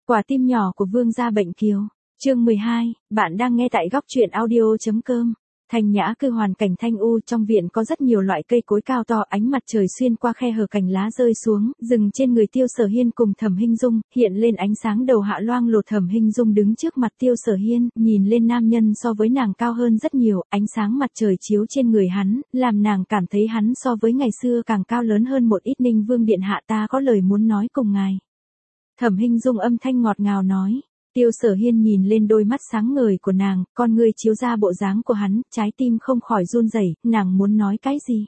Quả tim nhỏ của Vương gia bệnh kiều. Chương 12, bạn đang nghe tại góc truyện audio.com. Thanh nhã cư hoàn cảnh thanh u, trong viện có rất nhiều loại cây cối cao to, ánh mặt trời xuyên qua khe hở cành lá rơi xuống, dừng trên người Tiêu Sở Hiên cùng Thẩm Hinh Dung, hiện lên ánh sáng đầu hạ loang lổ. Thẩm Hinh Dung đứng trước mặt Tiêu Sở Hiên, nhìn lên nam nhân so với nàng cao hơn rất nhiều, ánh sáng mặt trời chiếu trên người hắn, làm nàng cảm thấy hắn so với ngày xưa càng cao lớn hơn một ít. Ninh Vương điện hạ, ta có lời muốn nói cùng ngài. Thẩm Hinh Dung âm thanh ngọt ngào nói. Tiêu Sở Hiên nhìn lên đôi mắt sáng ngời của nàng, con ngươi chiếu ra bộ dáng của hắn, trái tim không khỏi run rẩy. Nàng muốn nói cái gì?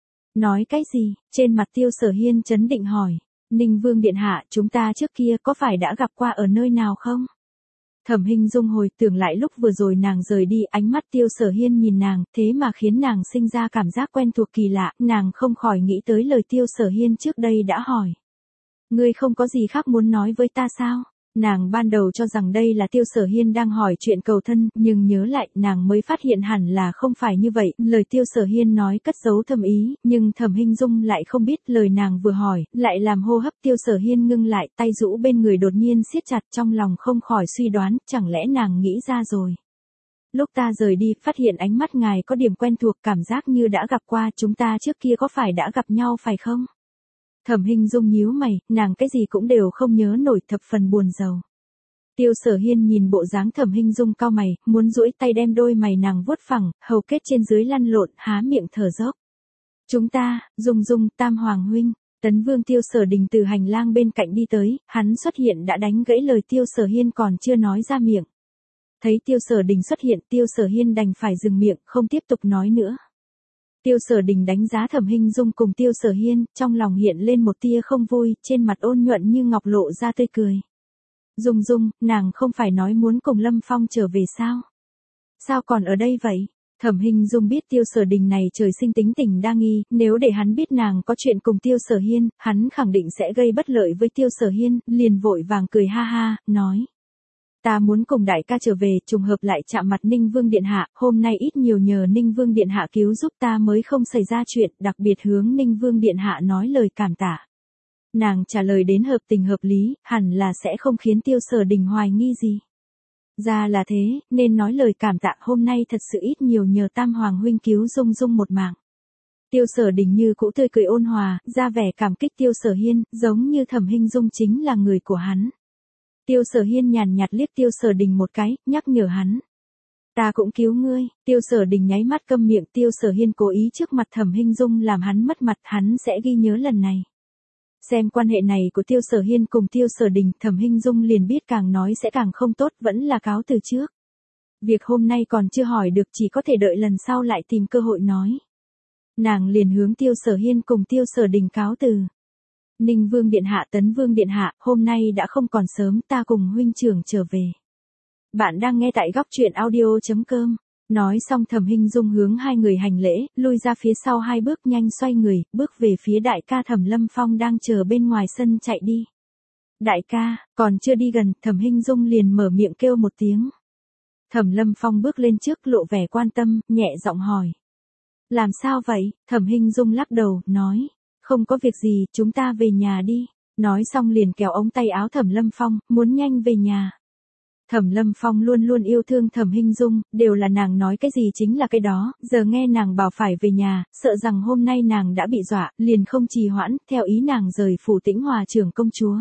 Nói cái gì? Trên mặt Tiêu Sở Hiên trấn định hỏi. Ninh Vương điện hạ, chúng ta trước kia có phải đã gặp qua ở nơi nào không? Thẩm Hinh Dung hồi tưởng lại lúc vừa rồi nàng rời đi, ánh mắt Tiêu Sở Hiên nhìn nàng, thế mà khiến nàng sinh ra cảm giác quen thuộc kỳ lạ, nàng không khỏi nghĩ tới lời Tiêu Sở Hiên trước đây đã hỏi. Ngươi không có gì khác muốn nói với ta sao? Nàng ban đầu cho rằng đây là Tiêu Sở Hiên đang hỏi chuyện cầu thân, nhưng nhớ lại, nàng mới phát hiện hẳn là không phải như vậy, lời Tiêu Sở Hiên nói cất giấu thâm ý, nhưng Thẩm Hinh Dung lại không biết, lời nàng vừa hỏi, lại làm hô hấp Tiêu Sở Hiên ngưng lại, tay rũ bên người đột nhiên siết chặt, trong lòng không khỏi suy đoán, chẳng lẽ nàng nghĩ ra rồi. Lúc ta rời đi, phát hiện ánh mắt ngài có điểm quen thuộc, cảm giác như đã gặp qua, chúng ta trước kia có phải đã gặp nhau phải không? Thẩm Hinh Dung nhíu mày, nàng cái gì cũng đều không nhớ nổi, thập phần buồn rầu. Tiêu Sở Hiên nhìn bộ dáng Thẩm Hinh Dung cau mày, muốn duỗi tay đem đôi mày nàng vuốt phẳng, hầu kết trên dưới lăn lộn, há miệng thở dốc. Chúng ta, Dung, Tam Hoàng huynh. Tấn Vương Tiêu Sở Đình từ hành lang bên cạnh đi tới, hắn xuất hiện đã đánh gãy lời Tiêu Sở Hiên còn chưa nói ra miệng. Thấy Tiêu Sở Đình xuất hiện, Tiêu Sở Hiên đành phải dừng miệng, không tiếp tục nói nữa. Tiêu Sở Đình đánh giá Thẩm Hinh Dung cùng Tiêu Sở Hiên, trong lòng hiện lên một tia không vui, trên mặt ôn nhuận như ngọc lộ ra tươi cười. Dung, nàng không phải nói muốn cùng Lâm Phong trở về sao? Sao còn ở đây vậy? Thẩm Hinh Dung biết Tiêu Sở Đình này trời sinh tính tình đa nghi, nếu để hắn biết nàng có chuyện cùng Tiêu Sở Hiên, hắn khẳng định sẽ gây bất lợi với Tiêu Sở Hiên, liền vội vàng cười ha ha, nói. Ta muốn cùng đại ca trở về, trùng hợp lại chạm mặt Ninh Vương điện hạ, hôm nay ít nhiều nhờ Ninh Vương điện hạ cứu giúp ta mới không xảy ra chuyện, đặc biệt hướng Ninh Vương điện hạ nói lời cảm tạ. Nàng trả lời đến hợp tình hợp lý, hẳn là sẽ không khiến Tiêu Sở Đình hoài nghi gì. Ra là thế, nên nói lời cảm tạ, hôm nay thật sự ít nhiều nhờ Tam Hoàng huynh cứu Dung một mạng. Tiêu Sở Đình như cũ tươi cười ôn hòa, ra vẻ cảm kích Tiêu Sở Hiên, giống như Thẩm Hinh Dung chính là người của hắn. Tiêu Sở Hiên nhàn nhạt liếc Tiêu Sở Đình một cái, nhắc nhở hắn. Ta cũng cứu ngươi. Tiêu Sở Đình nháy mắt câm miệng. Tiêu Sở Hiên cố ý trước mặt Thẩm Hinh Dung làm hắn mất mặt, hắn sẽ ghi nhớ lần này. Xem quan hệ này của Tiêu Sở Hiên cùng Tiêu Sở Đình, Thẩm Hinh Dung liền biết càng nói sẽ càng không tốt, vẫn là cáo từ trước. Việc hôm nay còn chưa hỏi được, chỉ có thể đợi lần sau lại tìm cơ hội nói. Nàng liền hướng Tiêu Sở Hiên cùng Tiêu Sở Đình cáo từ. Ninh Vương điện hạ, Tấn Vương điện hạ, hôm nay đã không còn sớm, ta cùng huynh trưởng trở về. Bạn đang nghe tại góc truyện audio.com. Nói xong Thẩm Hinh Dung hướng hai người hành lễ, lui ra phía sau hai bước, nhanh xoay người, bước về phía đại ca Thẩm Lâm Phong đang chờ bên ngoài sân chạy đi. Đại ca, còn chưa đi gần, Thẩm Hinh Dung liền mở miệng kêu một tiếng. Thẩm Lâm Phong bước lên trước, lộ vẻ quan tâm, nhẹ giọng hỏi. Làm sao vậy? Thẩm Hinh Dung lắc đầu, nói. Không có việc gì, chúng ta về nhà đi. Nói xong liền kéo ống tay áo Thẩm Lâm Phong, muốn nhanh về nhà. Thẩm Lâm Phong luôn luôn yêu thương Thẩm Hinh Dung, đều là nàng nói cái gì chính là cái đó, giờ nghe nàng bảo phải về nhà, sợ rằng hôm nay nàng đã bị dọa, liền không trì hoãn, theo ý nàng rời phủ Tĩnh Hòa trưởng công chúa.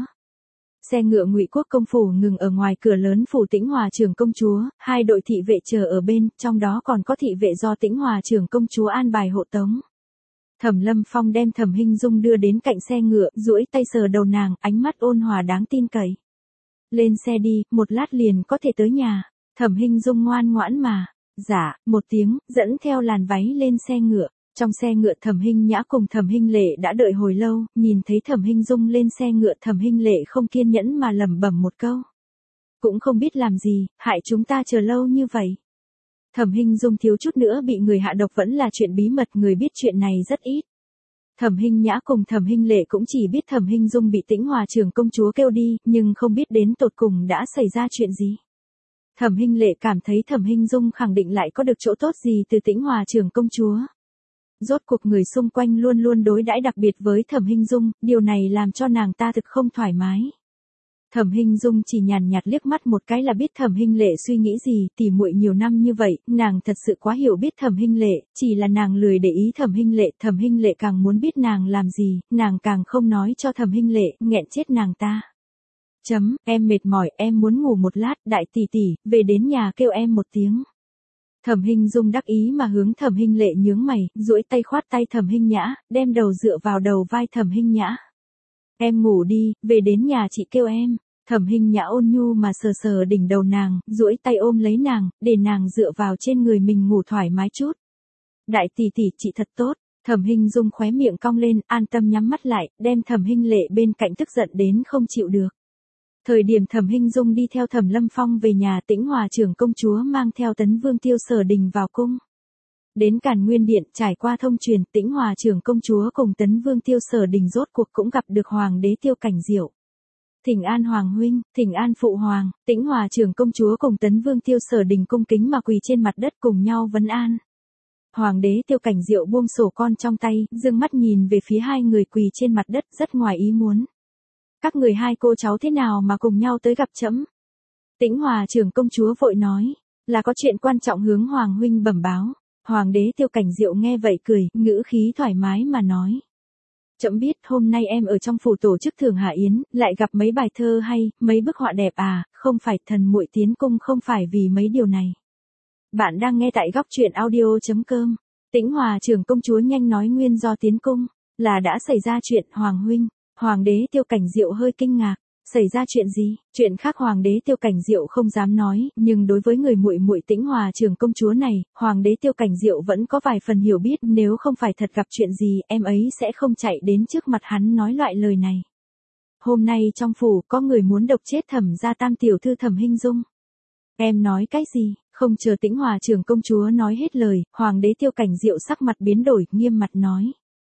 Xe ngựa Ngụy Quốc công phủ ngừng ở ngoài cửa lớn phủ Tĩnh Hòa trưởng công chúa, hai đội thị vệ chờ ở bên, trong đó còn có thị vệ do Tĩnh Hòa trưởng công chúa an bài hộ tống. Thẩm Lâm Phong đem Thẩm Hinh Dung đưa đến cạnh xe ngựa, duỗi tay sờ đầu nàng, ánh mắt ôn hòa đáng tin cậy. Lên xe đi, một lát liền có thể tới nhà. Thẩm Hinh Dung ngoan ngoãn mà. Dạ, một tiếng, dẫn theo làn váy lên xe ngựa. Trong xe ngựa Thẩm Hinh Nhã cùng Thẩm Hinh Lệ đã đợi hồi lâu, nhìn thấy Thẩm Hinh Dung lên xe ngựa, Thẩm Hinh Lệ không kiên nhẫn mà lẩm bẩm một câu. Cũng không biết làm gì, hại chúng ta chờ lâu như vậy. Thẩm Hinh Dung thiếu chút nữa bị người hạ độc vẫn là chuyện bí mật, người biết chuyện này rất ít. Thẩm Hinh Nhã cùng Thẩm Hinh Lệ cũng chỉ biết Thẩm Hinh Dung bị Tĩnh Hòa trưởng công chúa kêu đi, nhưng không biết đến tột cùng đã xảy ra chuyện gì. Thẩm Hinh Lệ cảm thấy Thẩm Hinh Dung khẳng định lại có được chỗ tốt gì từ Tĩnh Hòa trưởng công chúa. Rốt cuộc người xung quanh luôn luôn đối đãi đặc biệt với Thẩm Hinh Dung, điều này làm cho nàng ta thực không thoải mái. Thẩm Hinh Dung chỉ nhàn nhạt liếc mắt một cái là biết Thẩm Hinh Lệ suy nghĩ gì, tỉ muội nhiều năm như vậy, nàng thật sự quá hiểu biết Thẩm Hinh Lệ, chỉ là nàng lười để ý Thẩm Hinh Lệ càng muốn biết nàng làm gì, nàng càng không nói cho Thẩm Hinh Lệ, nghẹn chết nàng ta. Em mệt mỏi, em muốn ngủ một lát, đại tỷ tỷ, về đến nhà kêu em một tiếng. Thẩm Hinh Dung đắc ý mà hướng Thẩm Hinh Lệ nhướng mày, duỗi tay khoát tay Thẩm Hinh Nhã, đem đầu dựa vào đầu vai Thẩm Hinh Nhã. Em ngủ đi, về đến nhà chị kêu em. Thẩm Hinh Nhã ôn nhu mà sờ sờ đỉnh đầu nàng, duỗi tay ôm lấy nàng, để nàng dựa vào trên người mình ngủ thoải mái chút. Đại tỷ tỷ, chị thật tốt. Thẩm Hinh Dung khóe miệng cong lên, an tâm nhắm mắt lại, đem Thẩm Hinh Lệ bên cạnh tức giận đến không chịu được. Thời điểm Thẩm Hinh Dung đi theo Thẩm Lâm Phong về nhà, Tĩnh Hòa trưởng công chúa mang theo Tấn Vương Tiêu Sở Đình vào cung. Đến Càn Nguyên Điện, trải qua thông truyền, Tĩnh Hòa trưởng công chúa cùng Tấn Vương Tiêu Sở Đình rốt cuộc cũng gặp được Hoàng đế Tiêu Cảnh Diệu. Thỉnh an Hoàng huynh, thỉnh an phụ hoàng. Tĩnh Hòa trưởng công chúa cùng Tấn Vương Tiêu Sở Đình cung kính mà quỳ trên mặt đất cùng nhau vấn an. Hoàng đế Tiêu Cảnh Diệu buông sổ con trong tay, dương mắt nhìn về phía hai người quỳ trên mặt đất, rất ngoài ý muốn. Các người hai cô cháu thế nào mà cùng nhau tới gặp trẫm? Tĩnh Hòa trưởng công chúa vội nói, là có chuyện quan trọng hướng Hoàng huynh bẩm báo. Hoàng đế Tiêu Cảnh Diệu nghe vậy cười, ngữ khí thoải mái mà nói. Trẫm biết hôm nay em ở trong phủ tổ chức thưởng hạ yến, lại gặp mấy bài thơ hay, mấy bức họa đẹp à, không phải thần muội tiến cung không phải vì mấy điều này. Bạn đang nghe tại góc truyện audio.com. Tĩnh Hòa trưởng công chúa nhanh nói nguyên do tiến cung, là đã xảy ra chuyện Hoàng huynh. Hoàng đế Tiêu Cảnh Diệu hơi kinh ngạc, xảy ra chuyện gì? Chuyện khác Hoàng đế Tiêu Cảnh Diệu không dám nói, nhưng đối với người muội muội Tĩnh Hòa trưởng công chúa này, Hoàng đế Tiêu Cảnh Diệu vẫn có vài phần hiểu biết, nếu không phải thật gặp chuyện gì, em ấy sẽ không chạy đến trước mặt hắn nói loại lời này. Hôm nay trong phủ có người muốn độc chết Thẩm gia tam tiểu thư Thẩm Hinh Dung. Em nói cái gì? Không chờ Tĩnh Hòa trưởng công chúa nói hết lời, Hoàng đế Tiêu Cảnh Diệu sắc mặt biến đổi, nghiêm mặt nói.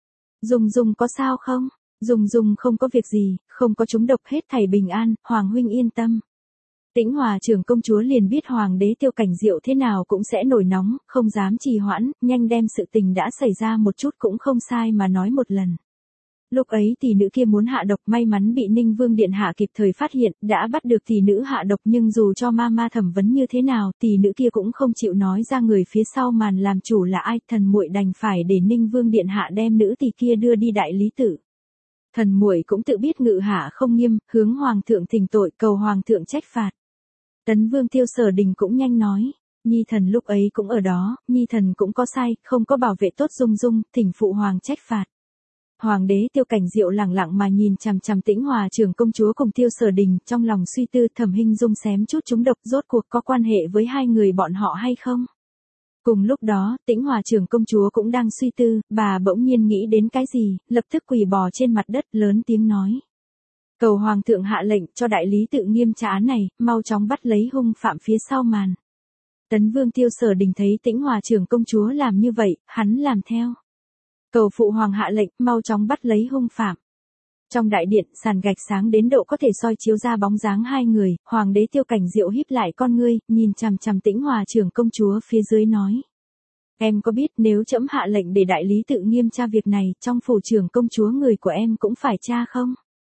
Dung có sao không? Dung không có việc gì, không có trúng độc, hết thảy bình an, Hoàng huynh yên tâm. Tĩnh Hòa trưởng công chúa liền biết Hoàng đế Tiêu Cảnh Diệu thế nào cũng sẽ nổi nóng, không dám trì hoãn, nhanh đem sự tình đã xảy ra một chút cũng không sai mà nói một lần. Lúc ấy tỷ nữ kia muốn hạ độc, may mắn bị Ninh Vương điện hạ kịp thời phát hiện, đã bắt được tỷ nữ hạ độc, nhưng dù cho ma thẩm vấn như thế nào, tỷ nữ kia cũng không chịu nói ra người phía sau màn làm chủ là ai, thần muội đành phải để Ninh Vương điện hạ đem nữ tỷ kia đưa đi đại lý tự. Thần muội cũng tự biết ngự hạ không nghiêm, hướng hoàng thượng thỉnh tội, cầu hoàng thượng trách phạt. Tấn Vương Tiêu Sở Đình cũng nhanh nói, nhi thần lúc ấy cũng ở đó, nhi thần cũng có sai, không có bảo vệ tốt Dung, thỉnh phụ hoàng trách phạt. Hoàng đế Tiêu Cảnh Diệu lẳng lặng mà nhìn chằm chằm Tĩnh Hòa trưởng công chúa cùng Tiêu Sở Đình, trong lòng suy tư Thẩm Hinh Dung xém chút trúng độc, rốt cuộc có quan hệ với hai người bọn họ hay không? Cùng lúc đó, Tĩnh Hòa trưởng công chúa cũng đang suy tư, bà bỗng nhiên nghĩ đến cái gì, lập tức quỳ bò trên mặt đất lớn tiếng nói. Cầu hoàng thượng hạ lệnh cho đại lý tự nghiêm tra án này, mau chóng bắt lấy hung phạm phía sau màn. Tấn Vương Tiêu Sở Đình thấy Tĩnh Hòa trưởng công chúa làm như vậy, hắn làm theo. Cầu phụ hoàng hạ lệnh, mau chóng bắt lấy hung phạm. Trong đại điện, sàn gạch sáng đến độ có thể soi chiếu ra bóng dáng hai người, Hoàng đế Tiêu Cảnh Diệu híp lại con ngươi, nhìn chằm chằm Tĩnh Hòa trưởng công chúa phía dưới nói. Em có biết nếu trẫm hạ lệnh để đại lý tự nghiêm tra việc này, trong phủ trưởng công chúa người của em cũng phải tra không?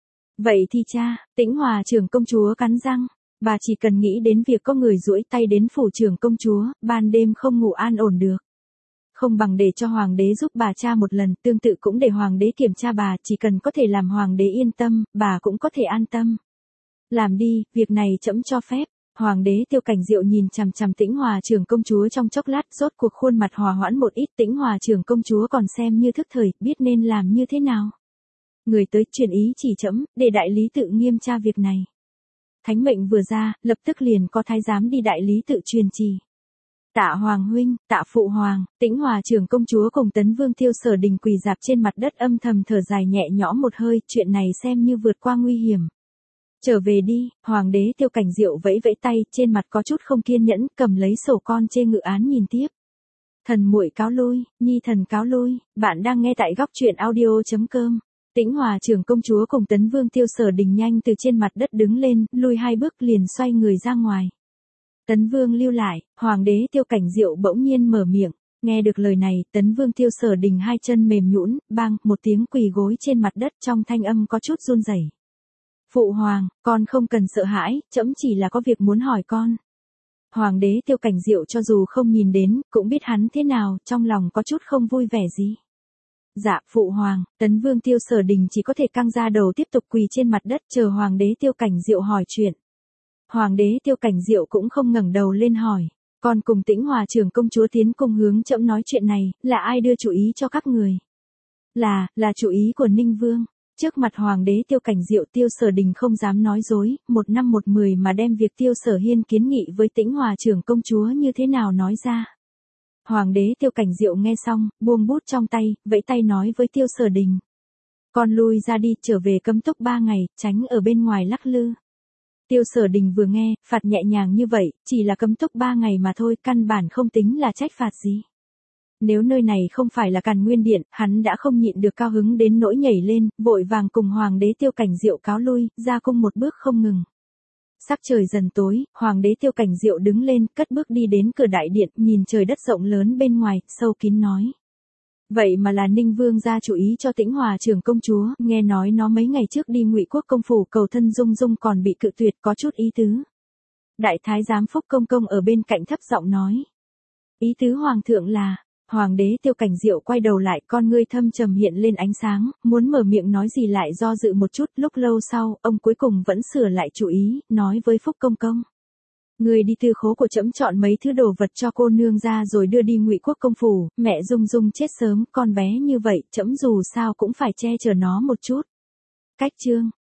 Vậy thì cha, Tĩnh Hòa trưởng công chúa cắn răng, bà chỉ cần nghĩ đến việc có người duỗi tay đến phủ trưởng công chúa, ban đêm không ngủ an ổn được. Không bằng để cho hoàng đế giúp bà tra một lần, tương tự cũng để hoàng đế kiểm tra bà, chỉ cần có thể làm hoàng đế yên tâm, bà cũng có thể an tâm. Làm đi, việc này trẫm cho phép. Hoàng đế Tiêu Cảnh Diệu nhìn chằm chằm Tĩnh Hòa trưởng công chúa trong chốc lát, rốt cuộc khuôn mặt hòa hoãn một ít, Tĩnh Hòa trưởng công chúa còn xem như thức thời, biết nên làm như thế nào. Người tới truyền ý chỉ trẫm, để đại lý tự nghiêm tra việc này. Thánh mệnh vừa ra, lập tức liền có thái giám đi đại lý tự truyền chỉ. Tạ hoàng huynh, tạ phụ hoàng. Tĩnh Hòa trưởng công chúa cùng Tấn Vương Tiêu Sở Đình quỳ dạp trên mặt đất âm thầm thở dài nhẹ nhõm một hơi, chuyện này xem như vượt qua nguy hiểm. Trở về đi, Hoàng đế Tiêu Cảnh Diệu vẫy vẫy tay, trên mặt có chút không kiên nhẫn, cầm lấy sổ con trên ngự án nhìn tiếp. Thần muội cáo lui, nhi thần cáo lui. Bạn đang nghe tại góc truyện audio.com. Tĩnh Hòa trưởng công chúa cùng Tấn Vương Tiêu Sở Đình nhanh từ trên mặt đất đứng lên, lui hai bước liền xoay người ra ngoài. Tấn Vương lưu lại, Hoàng đế Tiêu Cảnh Diệu bỗng nhiên mở miệng, nghe được lời này, Tấn Vương Tiêu Sở Đình hai chân mềm nhũn, bang, một tiếng quỳ gối trên mặt đất, trong thanh âm có chút run rẩy. Phụ hoàng, con không cần sợ hãi, trẫm chỉ là có việc muốn hỏi con. Hoàng đế Tiêu Cảnh Diệu cho dù không nhìn đến, cũng biết hắn thế nào, trong lòng có chút không vui vẻ gì. Dạ, phụ hoàng, Tấn Vương Tiêu Sở Đình chỉ có thể căng ra đầu tiếp tục quỳ trên mặt đất chờ Hoàng đế Tiêu Cảnh Diệu hỏi chuyện. Hoàng đế Tiêu Cảnh Diệu cũng không ngẩng đầu lên hỏi, con cùng Tĩnh Hòa trưởng công chúa tiến cung hướng trẫm nói chuyện này, là ai đưa chủ ý cho các người? Là chủ ý của Ninh Vương. Trước mặt Hoàng đế Tiêu Cảnh Diệu, Tiêu Sở Đình không dám nói dối, 1/110 mà đem việc Tiêu Sở Hiên kiến nghị với Tĩnh Hòa trưởng công chúa như thế nào nói ra. Hoàng đế Tiêu Cảnh Diệu nghe xong, buông bút trong tay, vẫy tay nói với Tiêu Sở Đình. Con lui ra đi, trở về cấm túc 3 ngày, tránh ở bên ngoài lắc lư. Tiêu Sở Đình vừa nghe, phạt nhẹ nhàng như vậy, chỉ là cấm túc 3 ngày mà thôi, căn bản không tính là trách phạt gì. Nếu nơi này không phải là Càn Nguyên Điện, hắn đã không nhịn được cao hứng đến nỗi nhảy lên, vội vàng cùng Hoàng đế Tiêu Cảnh Diệu cáo lui, ra cung một bước không ngừng. Sắc trời dần tối, Hoàng đế Tiêu Cảnh Diệu đứng lên, cất bước đi đến cửa đại điện, nhìn trời đất rộng lớn bên ngoài, sâu kín nói. Vậy mà là Ninh Vương ra chủ ý cho Tĩnh Hòa trưởng công chúa, nghe nói nó mấy ngày trước đi Ngụy Quốc công phủ cầu thân Dung Dung còn bị cự tuyệt, có chút ý tứ. Đại thái giám Phúc Công Công ở bên cạnh thấp giọng nói. Ý tứ hoàng thượng là, Hoàng đế Tiêu Cảnh Diệu quay đầu lại, con ngươi thâm trầm hiện lên ánh sáng, muốn mở miệng nói gì lại do dự một chút, lúc lâu sau, ông cuối cùng vẫn sửa lại chủ ý, nói với Phúc Công Công. Người đi tư khố của trẫm chọn mấy thứ đồ vật cho cô nương ra rồi đưa đi Ngụy Quốc công phủ, mẹ Dung Dung chết sớm, con bé như vậy, trẫm dù sao cũng phải che chở nó một chút. Cách chương